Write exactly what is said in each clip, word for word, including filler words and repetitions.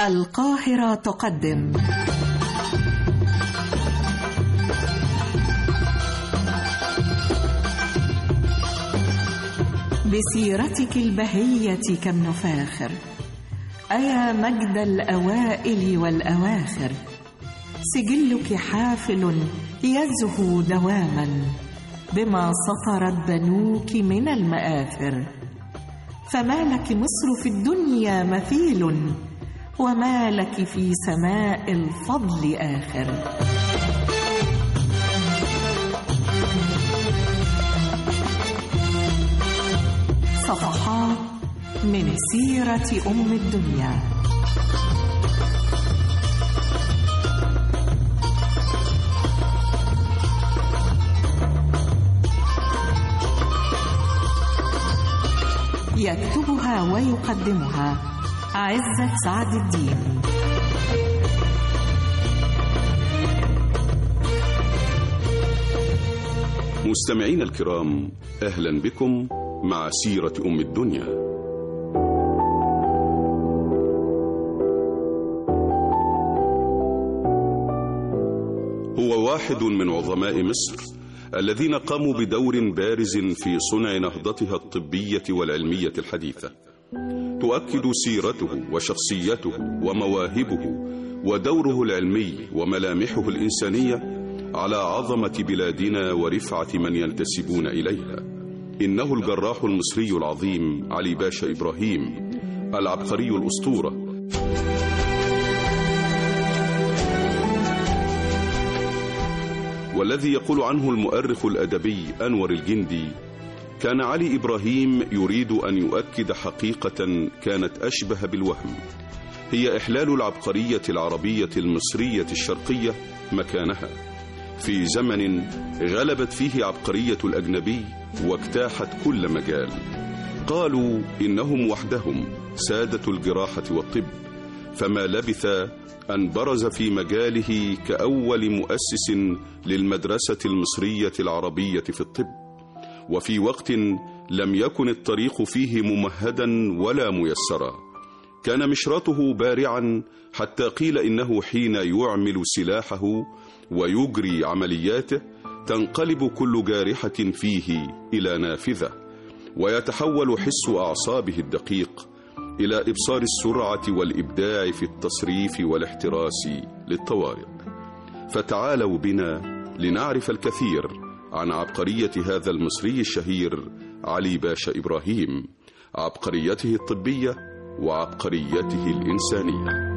القاهرة تقدم بسيرتك البهية كم نفاخر، أيا مجد الأوائل والأواخر، سجلك حافل يزهو دواما بما سطرت بنوك من المآثر، فما لك مصر في الدنيا مثيل، وما لك في سماء الفضل آخر. صفحات من سيرة أم الدنيا. يكتبها ويقدمها عزت سعد الدين. مستمعين الكرام، أهلا بكم مع سيرة أم الدنيا. هو واحد من عظماء مصر الذين قاموا بدور بارز في صنع نهضتها الطبية والعلمية الحديثة. تؤكد سيرته وشخصيته ومواهبه ودوره العلمي وملامحه الإنسانية على عظمة بلادنا ورفعة من ينتسبون إليها. إنه الجراح المصري العظيم علي باشا إبراهيم، العبقري الأسطورة، والذي يقول عنه المؤرخ الأدبي أنور الجندي: كان علي إبراهيم يريد أن يؤكد حقيقة كانت أشبه بالوهم، هي إحلال العبقرية العربية المصرية الشرقية مكانها في زمن غلبت فيه عبقرية الأجنبي واجتاحت كل مجال. قالوا إنهم وحدهم سادة الجراحة والطب، فما لبث أن برز في مجاله كأول مؤسس للمدرسة المصرية العربية في الطب، وفي وقت لم يكن الطريق فيه ممهدا ولا ميسرا. كان مشرطه بارعا حتى قيل إنه حين يعمل سلاحه ويجري عملياته تنقلب كل جارحة فيه إلى نافذة، ويتحول حس أعصابه الدقيق إلى إبصار السرعة والإبداع في التصريف والاحتراس للطوارئ. فتعالوا بنا لنعرف الكثير عن عبقرية هذا المصري الشهير علي باشا إبراهيم، عبقريته الطبية وعبقريته الإنسانية.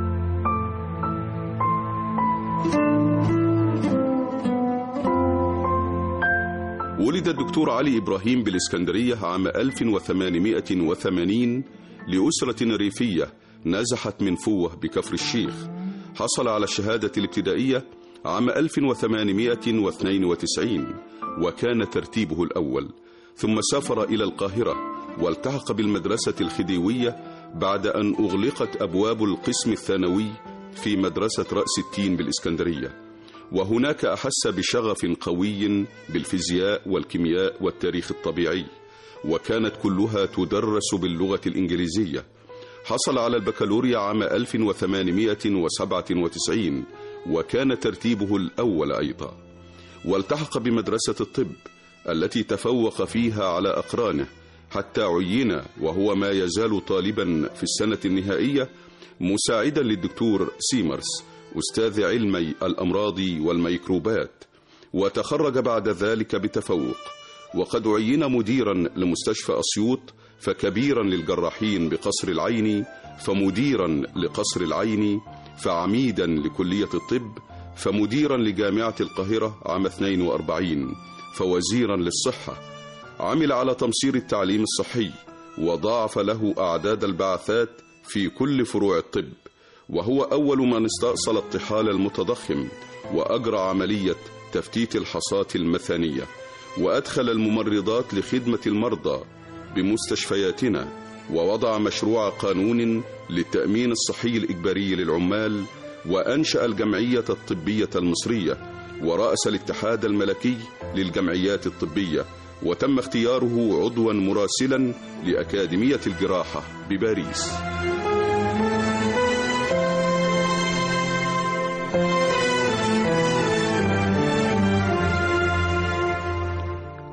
ولد الدكتور علي إبراهيم بالإسكندرية عام ألف وثمانمائة وثمانين لأسرة ريفية نزحت من فوه بكفر الشيخ. حصل على الشهادة الابتدائية عام ألف وثمانمائة واثنين وتسعين وكان ترتيبه الأول، ثم سافر إلى القاهرة والتحق بالمدرسة الخديوية بعد أن أغلقت أبواب القسم الثانوي في مدرسة رأس التين بالإسكندرية، وهناك أحس بشغف قوي بالفيزياء والكيمياء والتاريخ الطبيعي، وكانت كلها تدرس باللغة الإنجليزية. حصل على البكالوريا عام ألف وثمانمائة وسبعة وتسعين وكان ترتيبه الأول أيضا، والتحق بمدرسة الطب التي تفوق فيها على أقرانه حتى عين وهو ما يزال طالبا في السنة النهائية مساعدا للدكتور سيمرس أستاذ علمي الأمراض والميكروبات، وتخرج بعد ذلك بتفوق، وقد عين مديرا لمستشفى أسيوط، فكبيرا للجراحين بقصر العيني، فمديرا لقصر العيني، فعميدا لكلية الطب، فمديرا لجامعة القاهرة عام اثنين وأربعين، فوزيرا للصحة. عمل على تمصير التعليم الصحي وضاعف له أعداد البعثات في كل فروع الطب، وهو أول من استأصل الطحال المتضخم وأجرى عملية تفتيت الحصاة المثانية، وأدخل الممرضات لخدمة المرضى بمستشفياتنا، ووضع مشروع قانون للتأمين الصحي الإجباري للعمال، وأنشأ الجمعية الطبية المصرية، ورأس الاتحاد الملكي للجمعيات الطبية، وتم اختياره عضوا مراسلا لأكاديمية الجراحة بباريس.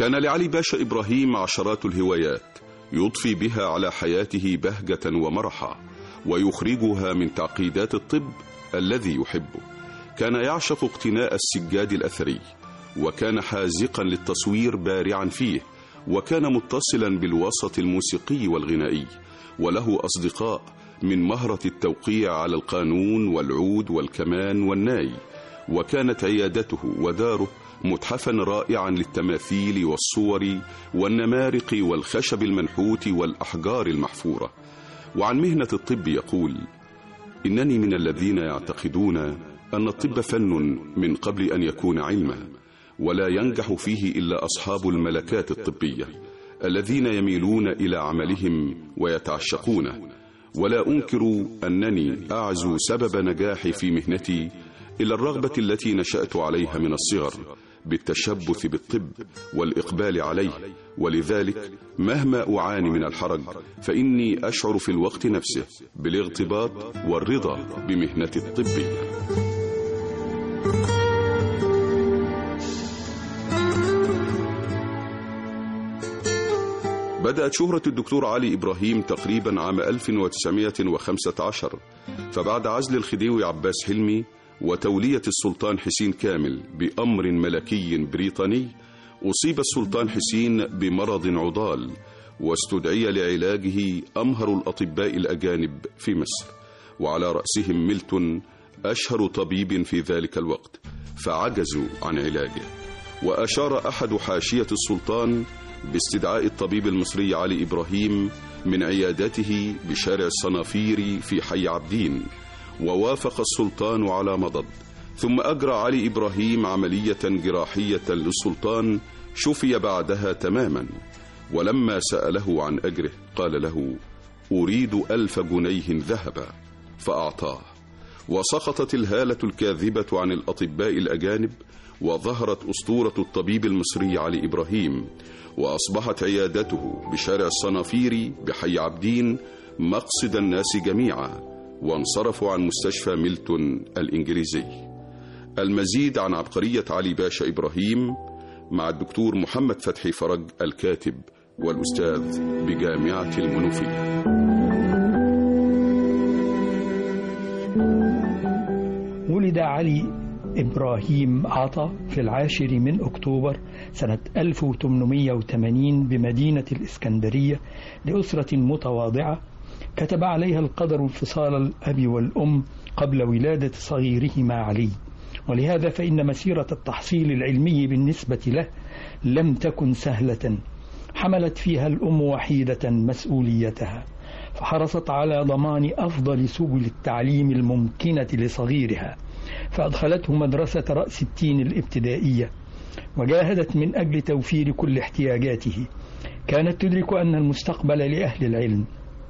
كان لعلي باشا إبراهيم عشرات الهوايات يضفي بها على حياته بهجة ومرحة ويخرجها من تعقيدات الطب الذي يحبه. كان يعشق اقتناء السجاد الأثري، وكان حازقا للتصوير بارعا فيه، وكان متصلا بالوسط الموسيقي والغنائي، وله أصدقاء من مهرة التوقيع على القانون والعود والكمان والناي. وكانت عيادته وداره متحفا رائعا للتماثيل والصور والنمارق والخشب المنحوت والأحجار المحفورة. وعن مهنة الطب يقول: إنني من الذين يعتقدون أن الطب فن من قبل أن يكون علما، ولا ينجح فيه إلا أصحاب الملكات الطبية الذين يميلون إلى عملهم ويتعشقونه. ولا أنكر أنني أعزو سبب نجاحي في مهنتي إلى الرغبة التي نشأت عليها من الصغر بالتشبث بالطب والإقبال عليه، ولذلك مهما أعاني من الحرج فإني أشعر في الوقت نفسه بالاغتباط والرضا بمهنتي الطبية. بدأت شهرة الدكتور علي إبراهيم تقريبا عام ألف وتسعمائة وخمسة عشر، فبعد عزل الخديوي عباس حلمي وتولية السلطان حسين كامل بأمر ملكي بريطاني، أصيب السلطان حسين بمرض عضال، واستدعي لعلاجه أمهر الأطباء الأجانب في مصر، وعلى رأسهم ميلتون أشهر طبيب في ذلك الوقت، فعجزوا عن علاجه. وأشار أحد حاشية السلطان باستدعاء الطبيب المصري علي إبراهيم من عيادته بشارع الصنافير في حي عابدين، ووافق السلطان على مضض. ثم أجرى علي إبراهيم عملية جراحية للسلطان شفي بعدها تماما. ولما سأله عن أجره قال له: أريد ألف جنيه ذهبا، فأعطاه. وسقطت الهالة الكاذبة عن الأطباء الأجانب، وظهرت أسطورة الطبيب المصري علي إبراهيم، وأصبحت عيادته بشارع الصنافير بحي عابدين مقصد الناس جميعا، وانصرفوا عن مستشفى ميلتون الإنجليزي. المزيد عن عبقرية علي باشا إبراهيم مع الدكتور محمد فتحي فرج الكاتب والأستاذ بجامعة المنوفية. ولد علي إبراهيم عطا في العاشر من أكتوبر سنة ألف وثمانمائة وثمانين بمدينة الإسكندرية لأسرة متواضعة كتب عليها القدر انفصال الأب والأم قبل ولادة صغيرهما علي، ولهذا فإن مسيرة التحصيل العلمي بالنسبة له لم تكن سهلة، حملت فيها الأم وحيدة مسؤوليتها، فحرصت على ضمان أفضل سبل التعليم الممكنة لصغيرها، فأدخلته مدرسة رأس التين الابتدائية، وجاهدت من أجل توفير كل احتياجاته. كانت تدرك أن المستقبل لأهل العلم،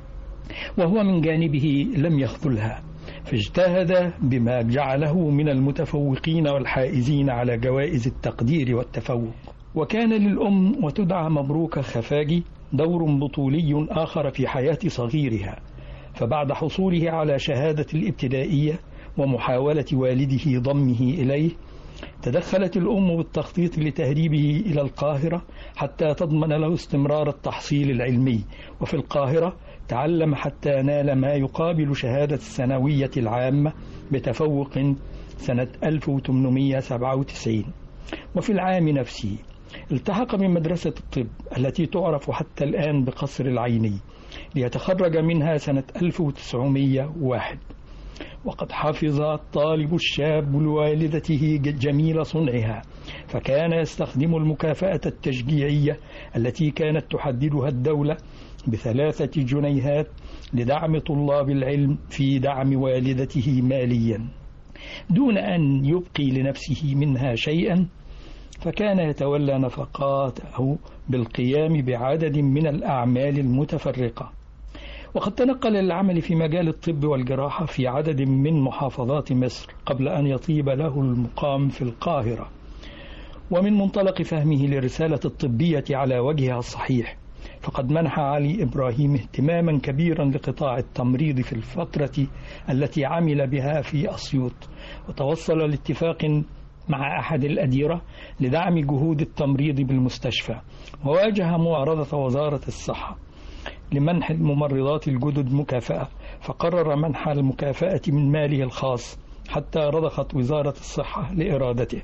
وهو من جانبه لم يخذلها، فاجتهد بما جعله من المتفوقين والحائزين على جوائز التقدير والتفوق. وكان للأم وتدعى مبروك خفاجي دور بطولي آخر في حياة صغيرها، فبعد حصوله على شهادة الابتدائية ومحاولة والده ضمه إليه، تدخلت الأم بالتخطيط لتهريبه إلى القاهرة حتى تضمن له استمرار التحصيل العلمي، وفي القاهرة تعلم حتى نال ما يقابل شهادة الثانوية العامة بتفوق سنة ألف وثمانمائة وسبعة وتسعين. وفي العام نفسه التحق بمدرسة الطب التي تعرف حتى الآن بقصر العيني، ليتخرج منها سنة ألف وتسعمائة وواحد. وقد حفظ الطالب الشاب لوالدته جميل صنعها، فكان يستخدم المكافأة التشجيعية التي كانت تحددها الدولة بثلاثة جنيهات لدعم طلاب العلم في دعم والدته ماليا، دون أن يبقي لنفسه منها شيئا، فكان يتولى نفقاته بالقيام بعدد من الأعمال المتفرقة. وقد تنقل للعمل في مجال الطب والجراحة في عدد من محافظات مصر قبل أن يطيب له المقام في القاهرة. ومن منطلق فهمه للرسالة الطبية على وجهها الصحيح، فقد منح علي إبراهيم اهتماما كبيرا لقطاع التمريض في الفترة التي عمل بها في أسيوط، وتوصل لاتفاق مع أحد الأديرة لدعم جهود التمريض بالمستشفى، وواجه معارضة وزارة الصحة لمنح الممرضات الجدد مكافأة، فقرر منح المكافأة من ماله الخاص حتى رضخت وزارة الصحة لإرادته.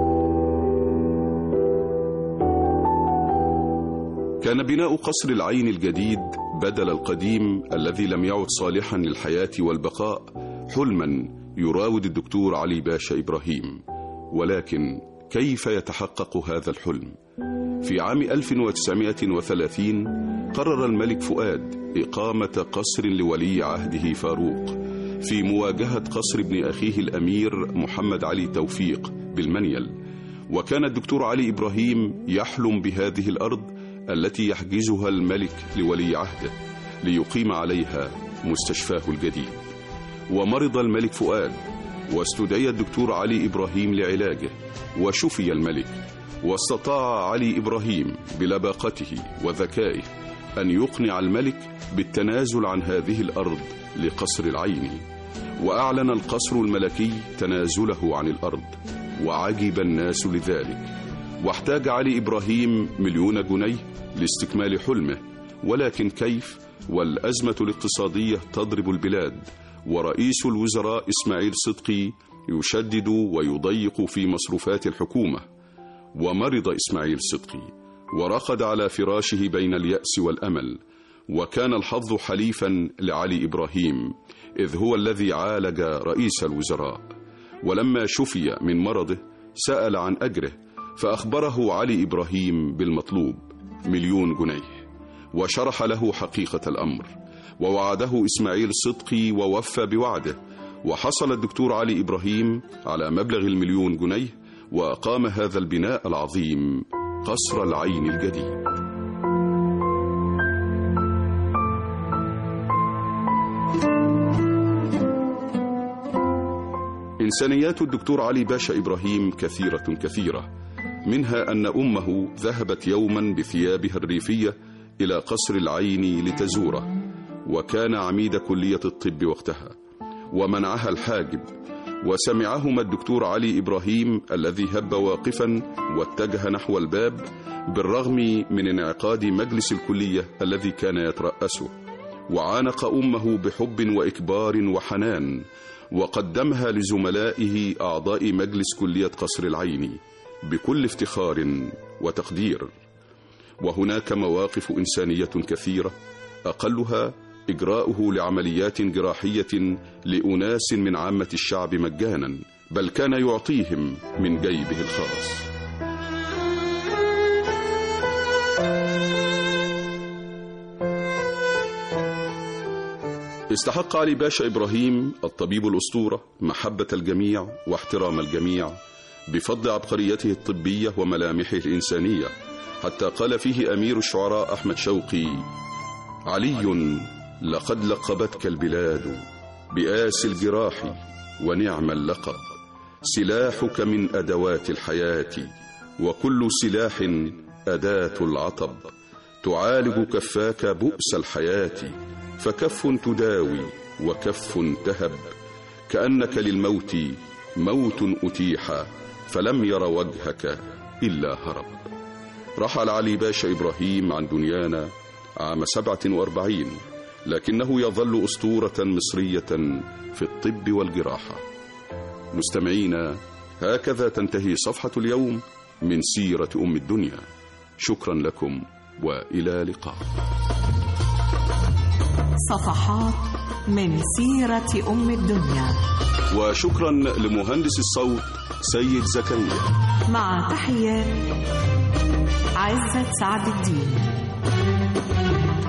كان بناء قصر العين الجديد بدل القديم الذي لم يعد صالحا للحياة والبقاء حلما يراود الدكتور علي باشا إبراهيم، ولكن كيف يتحقق هذا الحلم؟ في عام ألف وتسعمائة وثلاثين قرر الملك فؤاد إقامة قصر لولي عهده فاروق في مواجهة قصر ابن أخيه الأمير محمد علي توفيق بالمنيل، وكان الدكتور علي إبراهيم يحلم بهذه الأرض التي يحجزها الملك لولي عهده ليقيم عليها مستشفاه الجديد. ومرض الملك فؤاد واستدعي الدكتور علي إبراهيم لعلاجه، وشفي الملك، واستطاع علي إبراهيم بلباقته وذكائه أن يقنع الملك بالتنازل عن هذه الأرض لقصر العين، وأعلن القصر الملكي تنازله عن الأرض، وعجب الناس لذلك، واحتاج علي إبراهيم مليون جنيه لاستكمال حلمه، ولكن كيف والأزمة الاقتصادية تضرب البلاد، ورئيس الوزراء إسماعيل صدقي يشدد ويضيق في مصروفات الحكومة. ومرض إسماعيل صدقي ورقد على فراشه بين اليأس والأمل، وكان الحظ حليفا لعلي إبراهيم إذ هو الذي عالج رئيس الوزراء. ولما شفي من مرضه سأل عن أجره، فأخبره علي إبراهيم بالمطلوب مليون جنيه، وشرح له حقيقة الأمر، ووعده إسماعيل صدقي ووفى بوعده، وحصل الدكتور علي إبراهيم على مبلغ المليون جنيه، وأقام هذا البناء العظيم قصر العين الجديد. إنسانيات الدكتور علي باشا إبراهيم كثيرة كثيرة، منها أن أمه ذهبت يوما بثيابها الريفية إلى قصر العين لتزوره، وكان عميد كلية الطب وقتها، ومنعها الحاجب، وسمعهما الدكتور علي إبراهيم الذي هب واقفا واتجه نحو الباب بالرغم من انعقاد مجلس الكلية الذي كان يترأسه، وعانق أمه بحب وإكبار وحنان، وقدمها لزملائه أعضاء مجلس كلية قصر العين بكل افتخار وتقدير. وهناك مواقف إنسانية كثيرة، أقلها إجراؤه لعمليات جراحية لأناس من عامة الشعب مجانا، بل كان يعطيهم من جيبه الخاص. استحق علي باشا إبراهيم الطبيب الأسطورة محبة الجميع واحترام الجميع بفضل عبقريته الطبية وملامحه الإنسانية، حتى قال فيه أمير الشعراء أحمد شوقي: علي لقد لقبتك البلاد بآس الجراح ونعم اللقب، سلاحك من أدوات الحياة وكل سلاح أداة العطب، تعالج كفاك بؤس الحياة، فكف تداوي وكف تهب، كأنك للموت موت أتيح فلم ير وجهك إلا هرب. رحل علي باشا إبراهيم عن دنيانا عام سبعة وأربعين، لكنه يظل أسطورة مصرية في الطب والجراحة. مستمعينا، هكذا تنتهي صفحة اليوم من سيرة أم الدنيا. شكرا لكم وإلى لقاء. صفحات من سيرة أم الدنيا. وشكرا لمهندس الصوت سيد زكريا، مع تحيات عزت سعد الدين.